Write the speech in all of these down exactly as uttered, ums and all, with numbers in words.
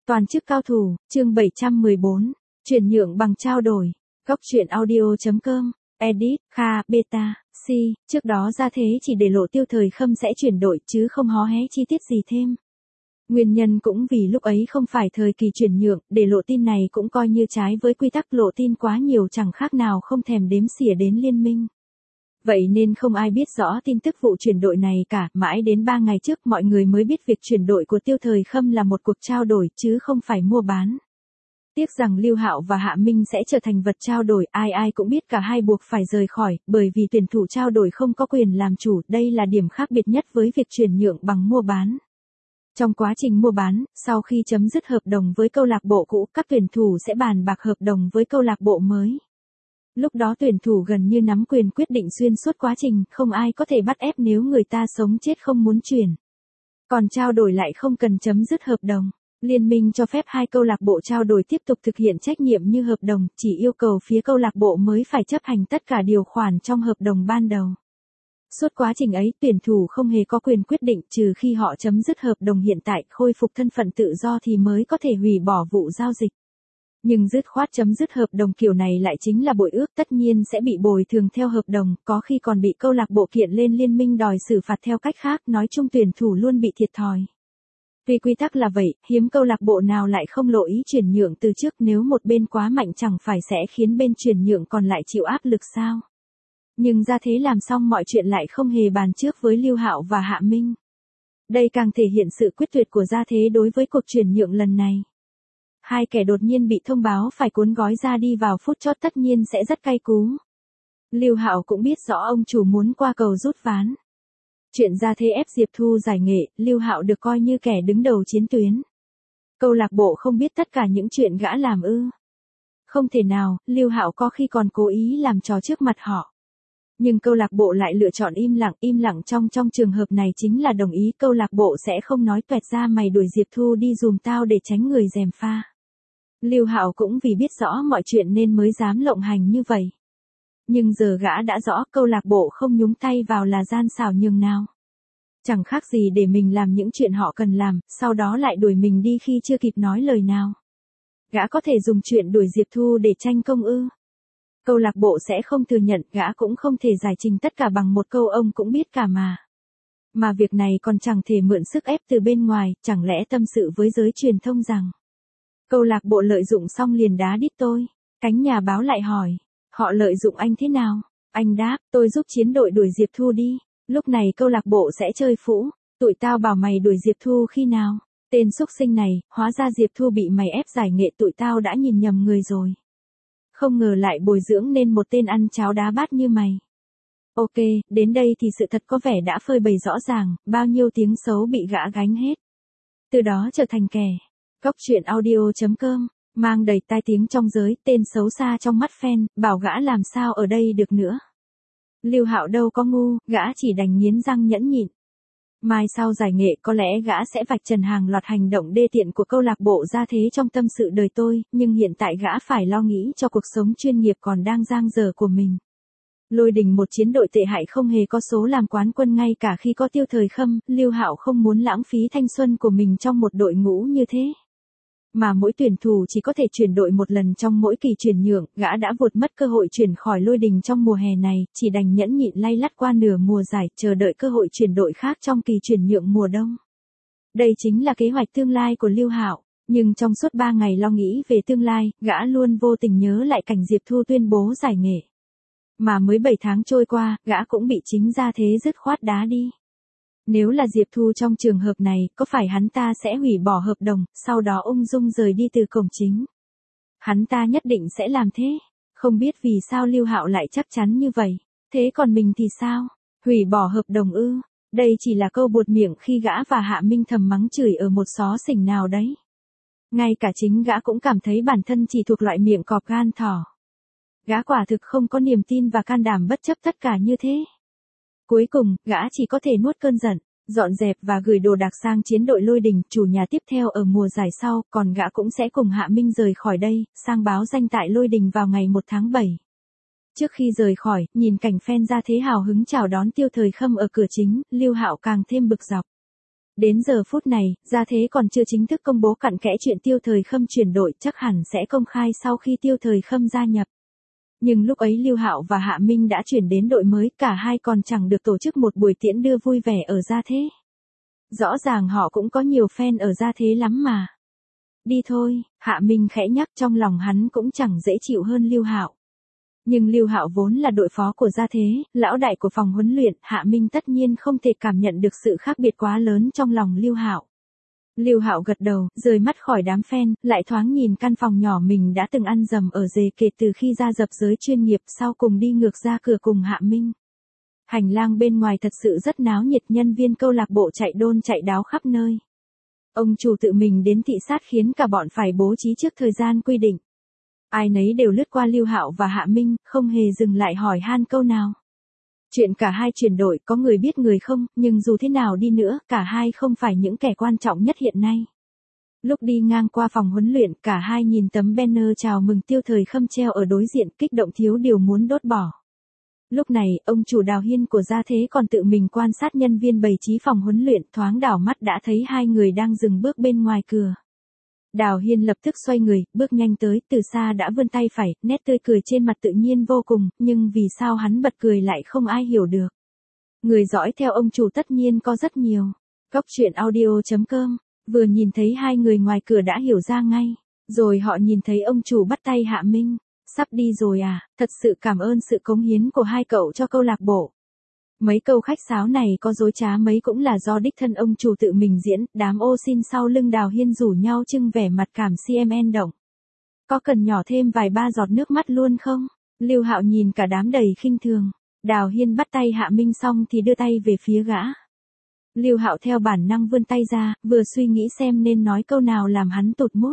Toàn chức cao thủ, chương bảy trăm mười bốn, chuyển nhượng bằng trao đổi. Góc truyện audio.com, edit, Kha, Beta, C, trước đó ra thế chỉ để lộ Tiêu Thời Khâm sẽ chuyển đổi chứ không hó hé chi tiết gì thêm. Nguyên nhân cũng vì lúc ấy không phải thời kỳ chuyển nhượng, để lộ tin này cũng coi như trái với quy tắc lộ tin quá nhiều chẳng khác nào không thèm đếm xỉa đến liên minh. Vậy nên không ai biết rõ tin tức vụ chuyển đổi này cả, mãi đến ba ngày trước mọi người mới biết việc chuyển đổi của Tiêu Thời Khâm là một cuộc trao đổi chứ không phải mua bán. Tiếc rằng Lưu Hạo và Hạ Minh sẽ trở thành vật trao đổi, ai ai cũng biết cả hai buộc phải rời khỏi, bởi vì tuyển thủ trao đổi không có quyền làm chủ, đây là điểm khác biệt nhất với việc chuyển nhượng bằng mua bán. Trong quá trình mua bán, sau khi chấm dứt hợp đồng với câu lạc bộ cũ, các tuyển thủ sẽ bàn bạc hợp đồng với câu lạc bộ mới. Lúc đó tuyển thủ gần như nắm quyền quyết định xuyên suốt quá trình, không ai có thể bắt ép nếu người ta sống chết không muốn chuyển. Còn trao đổi lại không cần chấm dứt hợp đồng. Liên minh cho phép hai câu lạc bộ trao đổi tiếp tục thực hiện trách nhiệm như hợp đồng, chỉ yêu cầu phía câu lạc bộ mới phải chấp hành tất cả điều khoản trong hợp đồng ban đầu. Suốt quá trình ấy, tuyển thủ không hề có quyền quyết định, trừ khi họ chấm dứt hợp đồng hiện tại, khôi phục thân phận tự do thì mới có thể hủy bỏ vụ giao dịch. Nhưng dứt khoát chấm dứt hợp đồng kiểu này lại chính là bội ước, tất nhiên sẽ bị bồi thường theo hợp đồng, có khi còn bị câu lạc bộ kiện lên liên minh đòi xử phạt theo cách khác, nói chung tuyển thủ luôn bị thiệt thòi. Tuy quy tắc là vậy, hiếm câu lạc bộ nào lại không lộ ý chuyển nhượng từ trước, nếu một bên quá mạnh chẳng phải sẽ khiến bên chuyển nhượng còn lại chịu áp lực sao? Nhưng ra thế làm xong mọi chuyện lại không hề bàn trước với Lưu Hạo và Hạ Minh. Đây càng thể hiện sự quyết tuyệt của gia thế đối với cuộc chuyển nhượng lần này. Hai kẻ đột nhiên bị thông báo phải cuốn gói ra đi vào phút chót tất nhiên sẽ rất cay cú. Lưu Hạo cũng biết rõ ông chủ muốn qua cầu rút ván. Chuyện ra thế ép Diệp Thu giải nghệ, Lưu Hạo được coi như kẻ đứng đầu chiến tuyến. Câu lạc bộ không biết tất cả những chuyện gã làm ư? Không thể nào, Lưu Hạo có khi còn cố ý làm trò trước mặt họ. Nhưng câu lạc bộ lại lựa chọn im lặng, im lặng trong trong trường hợp này chính là đồng ý, câu lạc bộ sẽ không nói toẹt ra mày đuổi Diệp Thu đi dùm tao để tránh người gièm pha. Lưu Hạo cũng vì biết rõ mọi chuyện nên mới dám lộng hành như vậy. Nhưng giờ gã đã rõ câu lạc bộ không nhúng tay vào là gian xảo nhường nào. Chẳng khác gì để mình làm những chuyện họ cần làm, sau đó lại đuổi mình đi khi chưa kịp nói lời nào. Gã có thể dùng chuyện đuổi Diệp Thu để tranh công ư? Câu lạc bộ sẽ không thừa nhận, gã cũng không thể giải trình tất cả bằng một câu ông cũng biết cả mà. Mà việc này còn chẳng thể mượn sức ép từ bên ngoài, chẳng lẽ tâm sự với giới truyền thông rằng câu lạc bộ lợi dụng xong liền đá đít tôi? Cánh nhà báo lại hỏi, họ lợi dụng anh thế nào? Anh đáp, tôi giúp chiến đội đuổi Diệp Thu đi. Lúc này câu lạc bộ sẽ chơi phũ, tụi tao bảo mày đuổi Diệp Thu khi nào? Tên xúc sinh này, hóa ra Diệp Thu bị mày ép giải nghệ, tụi tao đã nhìn nhầm người rồi. Không ngờ lại bồi dưỡng nên một tên ăn cháo đá bát như mày. Ok, đến đây thì sự thật có vẻ đã phơi bày rõ ràng, bao nhiêu tiếng xấu bị gã gánh hết. Từ đó trở thành kẻ. Góc truyện audio.com, mang đầy tai tiếng trong giới, tên xấu xa trong mắt fan, bảo gã làm sao ở đây được nữa. Lưu Hạo đâu có ngu, gã chỉ đành nghiến răng nhẫn nhịn. Mai sau giải nghệ có lẽ gã sẽ vạch trần hàng loạt hành động đê tiện của câu lạc bộ ra thế trong tâm sự đời tôi, nhưng hiện tại gã phải lo nghĩ cho cuộc sống chuyên nghiệp còn đang dang dở của mình. Lôi Đình một chiến đội tệ hại không hề có số làm quán quân ngay cả khi có Tiêu Thời Khâm, Lưu Hạo không muốn lãng phí thanh xuân của mình trong một đội ngũ như thế. Mà mỗi tuyển thủ chỉ có thể chuyển đội một lần trong mỗi kỳ chuyển nhượng, gã đã vụt mất cơ hội chuyển khỏi Lôi Đình trong mùa hè này, chỉ đành nhẫn nhịn lay lắt qua nửa mùa giải, chờ đợi cơ hội chuyển đội khác trong kỳ chuyển nhượng mùa đông. Đây chính là kế hoạch tương lai của Lưu Hạo, nhưng trong suốt ba ngày lo nghĩ về tương lai, gã luôn vô tình nhớ lại cảnh Diệp Thu tuyên bố giải nghệ. Mà mới bảy tháng trôi qua, gã cũng bị chính ra thế dứt khoát đá đi. Nếu là Diệp Thu trong trường hợp này, có phải hắn ta sẽ hủy bỏ hợp đồng, sau đó ung dung rời đi từ cổng chính? Hắn ta nhất định sẽ làm thế. Không biết vì sao Lưu Hạo lại chắc chắn như vậy. Thế còn mình thì sao? Hủy bỏ hợp đồng ư? Đây chỉ là câu buột miệng khi gã và Hạ Minh thầm mắng chửi ở một xó xỉnh nào đấy. Ngay cả chính gã cũng cảm thấy bản thân chỉ thuộc loại miệng cọp gan thỏ. Gã quả thực không có niềm tin và can đảm bất chấp tất cả như thế. Cuối cùng, gã chỉ có thể nuốt cơn giận, dọn dẹp và gửi đồ đạc sang chiến đội Lôi Đình, chủ nhà tiếp theo ở mùa giải sau, còn gã cũng sẽ cùng Hạ Minh rời khỏi đây, sang báo danh tại Lôi Đình vào ngày một tháng bảy. Trước khi rời khỏi, nhìn cảnh fan ra thế hào hứng chào đón Tiêu Thời Khâm ở cửa chính, Lưu Hạo càng thêm bực dọc. Đến giờ phút này, Gia Thế còn chưa chính thức công bố cặn kẽ chuyện Tiêu Thời Khâm chuyển đổi, chắc hẳn sẽ công khai sau khi Tiêu Thời Khâm gia nhập. Nhưng lúc ấy Lưu Hạo và Hạ Minh đã chuyển đến đội mới, cả hai còn chẳng được tổ chức một buổi tiễn đưa vui vẻ ở Gia Thế. Rõ ràng họ cũng có nhiều fan ở Gia Thế lắm mà. Đi thôi, Hạ Minh khẽ nhắc, trong lòng hắn cũng chẳng dễ chịu hơn Lưu Hạo. Nhưng Lưu Hạo vốn là đội phó của Gia Thế, lão đại của phòng huấn luyện, Hạ Minh tất nhiên không thể cảm nhận được sự khác biệt quá lớn trong lòng Lưu Hạo. Lưu Hạo gật đầu, rời mắt khỏi đám fan, lại thoáng nhìn căn phòng nhỏ mình đã từng ăn dầm ở dề kể từ khi gia nhập giới chuyên nghiệp, sau cùng đi ngược ra cửa cùng Hạ Minh. Hành lang bên ngoài thật sự rất náo nhiệt, nhân viên câu lạc bộ chạy đôn chạy đáo khắp nơi. Ông chủ tự mình đến thị sát khiến cả bọn phải bố trí trước thời gian quy định. Ai nấy đều lướt qua Lưu Hạo và Hạ Minh, không hề dừng lại hỏi han câu nào. Chuyện cả hai chuyển đổi có người biết người không, nhưng dù thế nào đi nữa, cả hai không phải những kẻ quan trọng nhất hiện nay. Lúc đi ngang qua phòng huấn luyện, cả hai nhìn tấm banner chào mừng Tiêu Thời Khâm treo ở đối diện, kích động thiếu điều muốn đốt bỏ. Lúc này, ông chủ Đào Hiên của Gia Thế còn tự mình quan sát nhân viên bày trí phòng huấn luyện, thoáng đảo mắt đã thấy hai người đang dừng bước bên ngoài cửa. Đào Hiên lập tức xoay người, bước nhanh tới, từ xa đã vươn tay phải, nét tươi cười trên mặt tự nhiên vô cùng, nhưng vì sao hắn bật cười lại không ai hiểu được. Người dõi theo ông chủ tất nhiên có rất nhiều. Góc truyện audio chấm com, vừa nhìn thấy hai người ngoài cửa đã hiểu ra ngay, rồi họ nhìn thấy ông chủ bắt tay Hạ Minh. Sắp đi rồi à, thật sự cảm ơn sự cống hiến của hai cậu cho câu lạc bộ. Mấy câu khách sáo này có dối trá mấy cũng là do đích thân ông chủ tự mình diễn, đám ô xin sau lưng Đào Hiên rủ nhau trưng vẻ mặt cảm xê em en động. Có cần nhỏ thêm vài ba giọt nước mắt luôn không? Lưu Hạo nhìn cả đám đầy khinh thường. Đào Hiên bắt tay Hạ Minh xong thì đưa tay về phía gã. Lưu Hạo theo bản năng vươn tay ra, vừa suy nghĩ xem nên nói câu nào làm hắn tụt mút.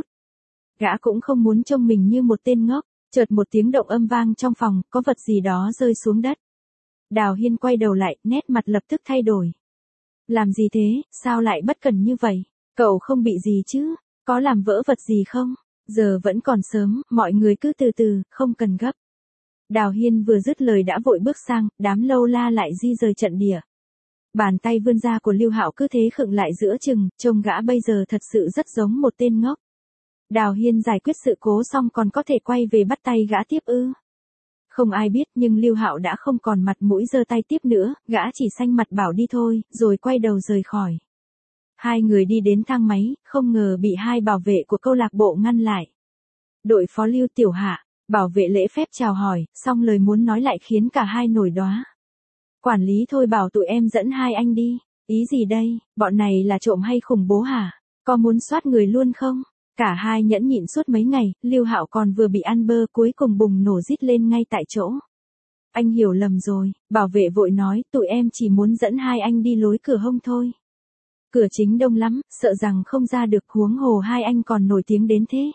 Gã cũng không muốn trông mình như một tên ngốc. Chợt một tiếng động âm vang trong phòng, có vật gì đó rơi xuống đất. Đào Hiên quay đầu lại, nét mặt lập tức thay đổi. Làm gì thế, sao lại bất cẩn như vậy? Cậu không bị gì chứ? Có làm vỡ vật gì không? Giờ vẫn còn sớm, mọi người cứ từ từ, không cần gấp. Đào Hiên vừa dứt lời đã vội bước sang, đám lâu la lại di rời trận địa. Bàn tay vươn ra của Lưu Hạo cứ thế khựng lại giữa chừng, trông gã bây giờ thật sự rất giống một tên ngốc. Đào Hiên giải quyết sự cố xong còn có thể quay về bắt tay gã tiếp ư? Không ai biết, nhưng Lưu Hạo đã không còn mặt mũi giơ tay tiếp nữa, gã chỉ xanh mặt bảo đi thôi, rồi quay đầu rời khỏi. Hai người đi đến thang máy, không ngờ bị hai bảo vệ của câu lạc bộ ngăn lại. Đội phó Lưu Tiểu Hạ, bảo vệ lễ phép chào hỏi, xong lời muốn nói lại khiến cả hai nổi đoá. Quản lý thôi bảo tụi em dẫn hai anh đi. Ý gì đây, bọn này là trộm hay khủng bố hả? Có muốn soát người luôn không? Cả hai nhẫn nhịn suốt mấy ngày, Lưu Hạo còn vừa bị ăn bơ, cuối cùng bùng nổ rít lên ngay tại chỗ. Anh hiểu lầm rồi, bảo vệ vội nói, tụi em chỉ muốn dẫn hai anh đi lối cửa hông thôi. Cửa chính đông lắm, sợ rằng không ra được, huống hồ hai anh còn nổi tiếng đến thế.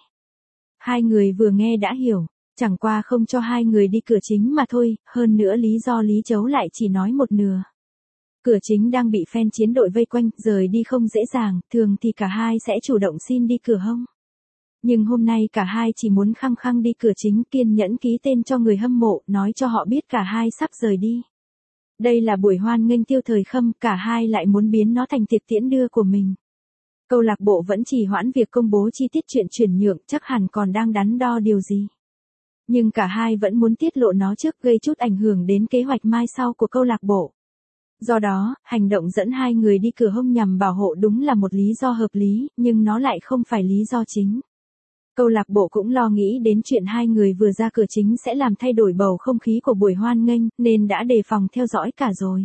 Hai người vừa nghe đã hiểu, chẳng qua không cho hai người đi cửa chính mà thôi, hơn nữa lý do Lý Chấu lại chỉ nói một nửa. Cửa chính đang bị fan chiến đội vây quanh, rời đi không dễ dàng, thường thì cả hai sẽ chủ động xin đi cửa hông. Nhưng hôm nay cả hai chỉ muốn khăng khăng đi cửa chính, kiên nhẫn ký tên cho người hâm mộ, nói cho họ biết cả hai sắp rời đi. Đây là buổi hoan nghênh Tiêu Thời Khâm, cả hai lại muốn biến nó thành tiệc tiễn đưa của mình. Câu lạc bộ vẫn trì hoãn việc công bố chi tiết chuyện chuyển nhượng, chắc hẳn còn đang đắn đo điều gì. Nhưng cả hai vẫn muốn tiết lộ nó trước, gây chút ảnh hưởng đến kế hoạch mai sau của câu lạc bộ. Do đó, hành động dẫn hai người đi cửa hông nhằm bảo hộ đúng là một lý do hợp lý, nhưng nó lại không phải lý do chính. Câu lạc bộ cũng lo nghĩ đến chuyện hai người vừa ra cửa chính sẽ làm thay đổi bầu không khí của buổi hoan nghênh, nên đã đề phòng theo dõi cả rồi.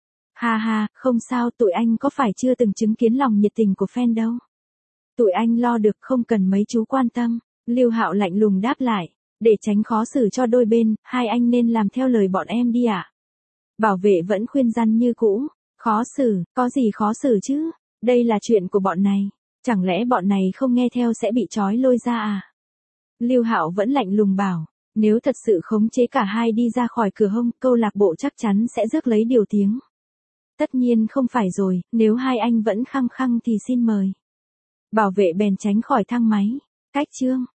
Ha ha, không sao, tụi anh có phải chưa từng chứng kiến lòng nhiệt tình của fan đâu. Tụi anh lo được, không cần mấy chú quan tâm. Lưu Hạo lạnh lùng đáp lại, để tránh khó xử cho đôi bên, hai anh nên làm theo lời bọn em đi ạ. À? Bảo vệ vẫn khuyên răn như cũ, khó xử, có gì khó xử chứ, đây là chuyện của bọn này, chẳng lẽ bọn này không nghe theo sẽ bị trói lôi ra à? Lưu Hạo vẫn lạnh lùng bảo, nếu thật sự khống chế cả hai đi ra khỏi cửa hông, câu lạc bộ chắc chắn sẽ rước lấy điều tiếng. Tất nhiên không phải rồi, nếu hai anh vẫn khăng khăng thì xin mời. Bảo vệ bèn tránh khỏi thang máy, cách chương.